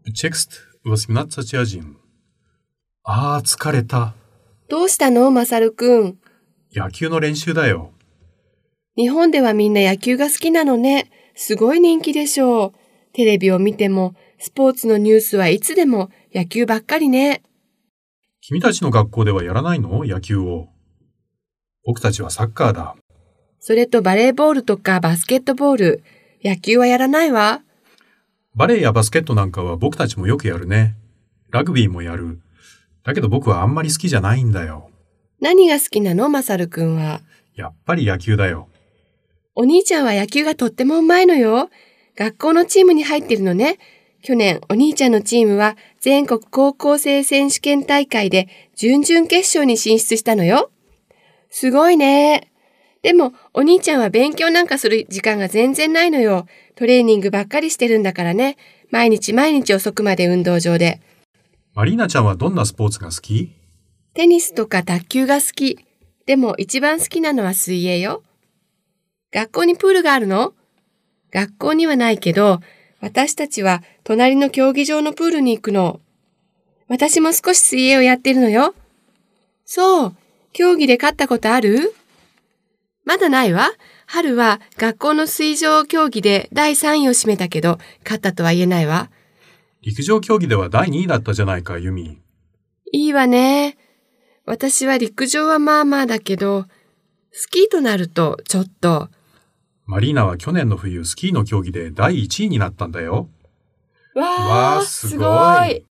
Текст 18.1。疲れた。 どうしたの、マサルくん。 野球の練習だよ。 日本ではみんな野球が好きなのね。すごい人気でしょう。テレビを見ても、スポーツのニュースはいつでも野球ばっかりね。 君たちの学校ではやらないの？野球を。僕たちはサッカーだ。 それとバレーボールとかバスケットボール。野球はやらないわ。 バレーやバスケットなんかは僕たちもよくやるね。ラグビーもやる。だけど僕はあんまり好きじゃないんだよ。 何が好きなの、マサルくんは。 やっぱり野球だよ。 お兄ちゃんは野球がとってもうまいのよ。学校のチームに入ってるのね。去年、お兄ちゃんのチームは全国高校生選手権大会で準々決勝に進出したのよ。すごいね。でも、お兄ちゃんは勉強なんかする時間が全然ないのよ。トレーニングばっかりしてるんだからね。毎日遅くまで運動場で。 マリーナちゃんはどんなスポーツが好き？ テニスとか卓球が好き。でも一番好きなのは水泳よ。学校にプールがあるの？学校にはないけど、私たちは隣の競技場のプールに行くの。私も少し水泳をやってるのよ。そう、競技で勝ったことある？まだないわ。春は学校の水上競技で第3位を占めたけど、勝ったとは言えないわ。 陸上競技では第2位だったじゃないか、ユミ。 いいわね。私は陸上はまあまあだけど、スキーとなるとちょっと。 マリーナは去年の冬スキーの競技で第1位になったんだよ。 わー、 すごい。 すごい。